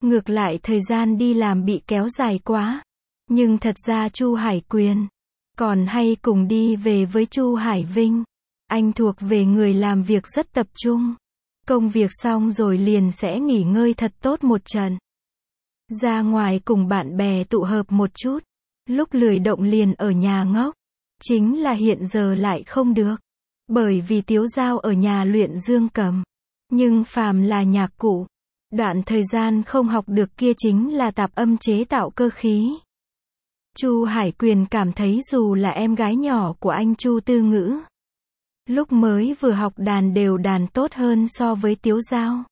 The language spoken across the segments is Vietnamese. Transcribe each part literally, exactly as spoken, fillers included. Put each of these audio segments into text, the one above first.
Ngược lại thời gian đi làm bị kéo dài quá. Nhưng thật ra Chu Hải Quyền còn hay cùng đi về với Chu Hải Vinh. Anh thuộc về người làm việc rất tập trung. Công việc xong rồi liền sẽ nghỉ ngơi thật tốt một trận. Ra ngoài cùng bạn bè tụ hợp một chút. Lúc lười động liền ở nhà ngốc. Chính là hiện giờ lại không được. Bởi vì Tiếu Dao ở nhà luyện dương cầm. Nhưng phàm là nhạc cụ. Đoạn thời gian không học được kia chính là tạp âm chế tạo cơ khí. Chu Hải Quyền cảm thấy dù là em gái nhỏ của anh Chu Tư Ngữ. Lúc mới vừa học đàn đều đàn tốt hơn so với Tiếu Dao.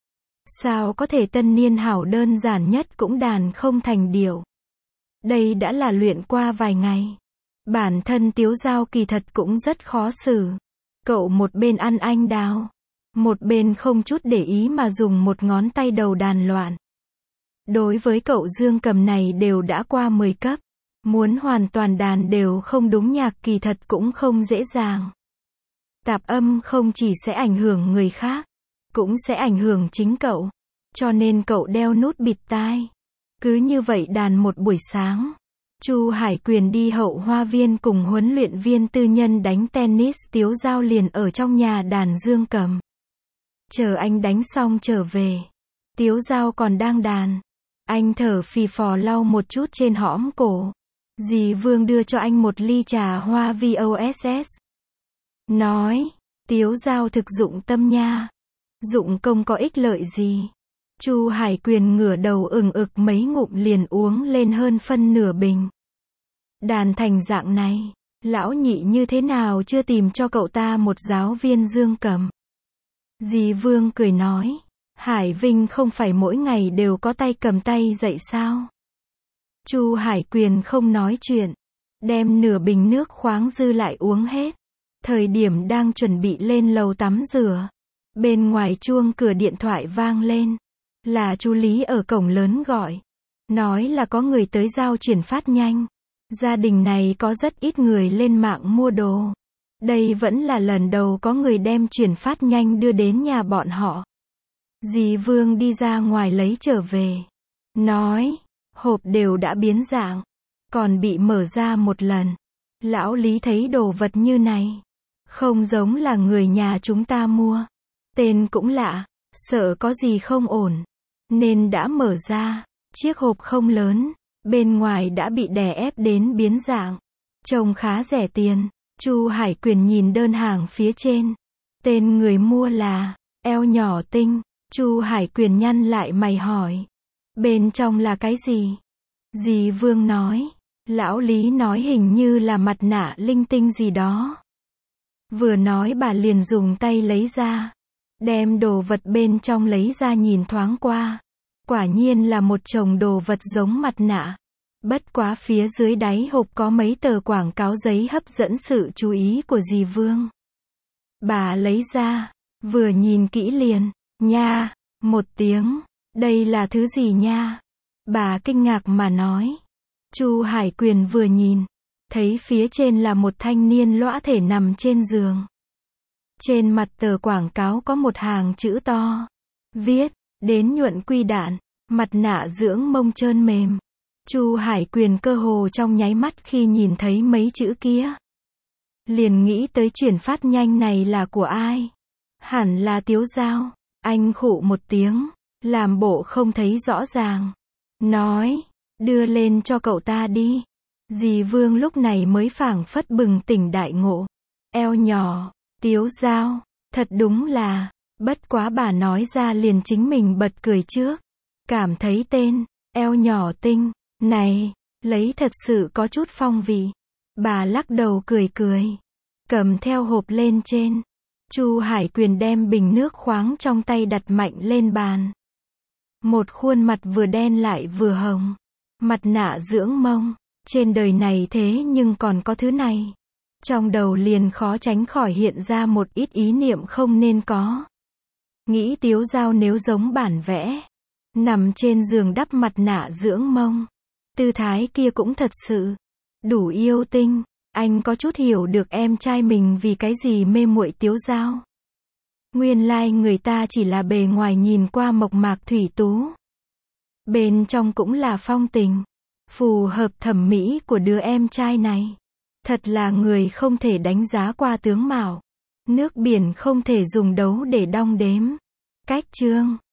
Sao có thể tân niên hảo đơn giản nhất cũng đàn không thành điệu. Đây đã là luyện qua vài ngày. Bản thân Tiếu Dao kỳ thật cũng rất khó xử. Cậu một bên ăn anh đào. Một bên không chút để ý mà dùng một ngón tay đầu đàn loạn. Đối với cậu dương cầm này đều đã qua mười cấp. Muốn hoàn toàn đàn đều không đúng nhạc kỳ thật cũng không dễ dàng. Tạp âm không chỉ sẽ ảnh hưởng người khác, cũng sẽ ảnh hưởng chính cậu. Cho nên cậu đeo nút bịt tai. Cứ như vậy đàn một buổi sáng. Chu Hải Quyền đi hậu hoa viên cùng huấn luyện viên tư nhân đánh tennis, Tiếu Dao liền ở trong nhà đàn dương cầm. Chờ anh đánh xong trở về. Tiếu Dao còn đang đàn. Anh thở phì phò lau một chút trên hõm cổ. Dì Vương đưa cho anh một ly trà hoa vê o ét ét. Nói, Tiếu Dao thực dụng tâm nha. Dụng công có ích lợi gì? Chu Hải Quyền ngửa đầu ừng ực mấy ngụm liền uống lên hơn phân nửa bình. Đàn thành dạng này, lão nhị như thế nào chưa tìm cho cậu ta một giáo viên dương cầm? Dì Vương cười nói, Hải Vinh không phải mỗi ngày đều có tay cầm tay dạy sao? Chu Hải Quyền không nói chuyện, đem nửa bình nước khoáng dư lại uống hết. Thời điểm đang chuẩn bị lên lầu tắm rửa, bên ngoài chuông cửa điện thoại vang lên. Là chú Lý ở cổng lớn gọi. Nói là có người tới giao chuyển phát nhanh. Gia đình này có rất ít người lên mạng mua đồ. Đây vẫn là lần đầu có người đem chuyển phát nhanh đưa đến nhà bọn họ. Dì Vương đi ra ngoài lấy trở về. Nói, hộp đều đã biến dạng. Còn bị mở ra một lần. Lão Lý thấy đồ vật như này. Không giống là người nhà chúng ta mua. Tên cũng lạ. Sợ có gì không ổn. Nên đã mở ra. Chiếc hộp không lớn. Bên ngoài đã bị đè ép đến biến dạng. Trông khá rẻ tiền. Chu Hải Quyền nhìn đơn hàng phía trên. Tên người mua là Eo Nhỏ Tinh. Chu Hải Quyền nhăn lại mày hỏi. Bên trong là cái gì? Dì Vương nói. Lão Lý nói hình như là mặt nạ linh tinh gì đó. Vừa nói bà liền dùng tay lấy ra. Đem đồ vật bên trong lấy ra nhìn thoáng qua. Quả nhiên là một chồng đồ vật giống mặt nạ. Bất quá phía dưới đáy hộp có mấy tờ quảng cáo giấy hấp dẫn sự chú ý của dì Vương. Bà lấy ra, vừa nhìn kỹ liền, nha, một tiếng, đây là thứ gì nha? Bà kinh ngạc mà nói. Chu Hải Quyền vừa nhìn, thấy phía trên là một thanh niên lõa thể nằm trên giường. Trên mặt tờ quảng cáo có một hàng chữ to, viết, đến nhuận quy đạn, mặt nạ dưỡng mông trơn mềm. Chu Hải Quyền cơ hồ trong nháy mắt khi nhìn thấy mấy chữ kia. Liền nghĩ tới chuyển phát nhanh này là của ai? Hẳn là Tiếu Dao. Anh khụ một tiếng, làm bộ không thấy rõ ràng. Nói, đưa lên cho cậu ta đi. Dì Vương lúc này mới phảng phất bừng tỉnh đại ngộ. Eo nhỏ, Tiếu Dao, thật đúng là, bất quá bà nói ra liền chính mình bật cười trước. Cảm thấy tên, Eo Nhỏ Tinh, này, lấy thật sự có chút phong vị. Bà lắc đầu cười cười, cầm theo hộp lên trên. Chu Hải Quyền đem bình nước khoáng trong tay đặt mạnh lên bàn. Một khuôn mặt vừa đen lại vừa hồng. Mặt nạ dưỡng mông. Trên đời này thế nhưng còn có thứ này. Trong đầu liền khó tránh khỏi hiện ra một ít ý niệm không nên có. Nghĩ Tiếu Dao nếu giống bản vẽ. Nằm trên giường đắp mặt nạ dưỡng mông. Tư thái kia cũng thật sự đủ yêu tinh. Anh có chút hiểu được em trai mình vì cái gì mê muội Tiếu Dao. Nguyên lai like người ta chỉ là bề ngoài nhìn qua mộc mạc thủy tú. Bên trong cũng là phong tình. Phù hợp thẩm mỹ của đứa em trai này. Thật là người không thể đánh giá qua tướng mạo. Nước biển không thể dùng đấu để đong đếm. Cách chương